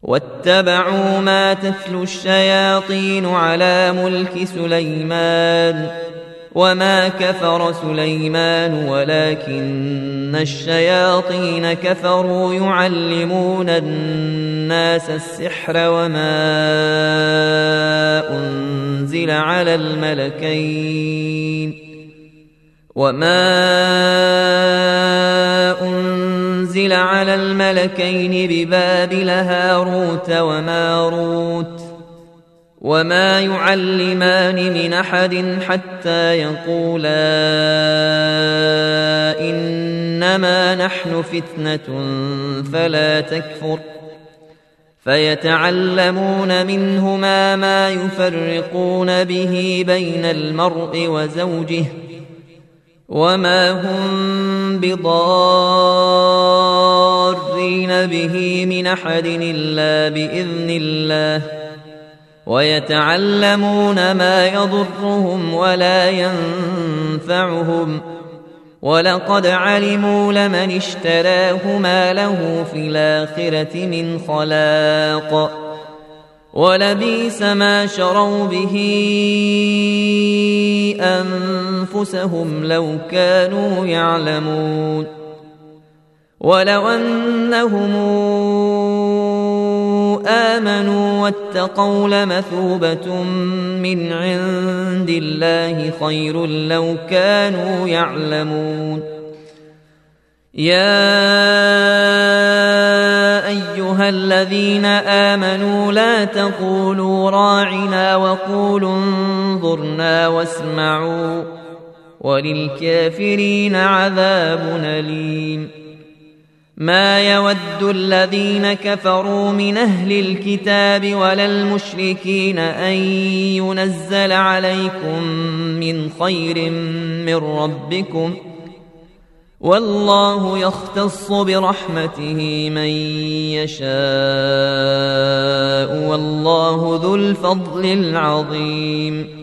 واتبعوا ما تتلو الشياطين على ملك سليمان وما كفر سليمان ولكن الشياطين كفروا يعلمون الناس السحر وما أنزل على الملكين ببابل هاروت وماروت وما يعلمان من أحد حتى يقولا إنما نحن فتنة فلا تكفر فيتعلمون منهما ما يفرقون به بين المرء وزوجه وما هم بضارين به من أحد إلا بإذن الله ويتعلمون ما يضرهم ولا ينفعهم ولقد علموا لمن اشتراه ما له في الآخرة من خلاق ولبئس ما شروا به أنفسهم لو كانوا يعلمون ولو أنهم آمنوا واتقوا لمثوبة من عند الله خير لو كانوا يعلمون يا أيها الذين آمنوا لا تقولوا راعنا وقولوا انظرنا واسمعوا وللكافرين عذاب أليم ما يود الذين كفروا من أهل الكتاب ولا المشركين أن ينزل عليكم من خير من ربكم والله يختص برحمته من يشاء والله ذو الفضل العظيم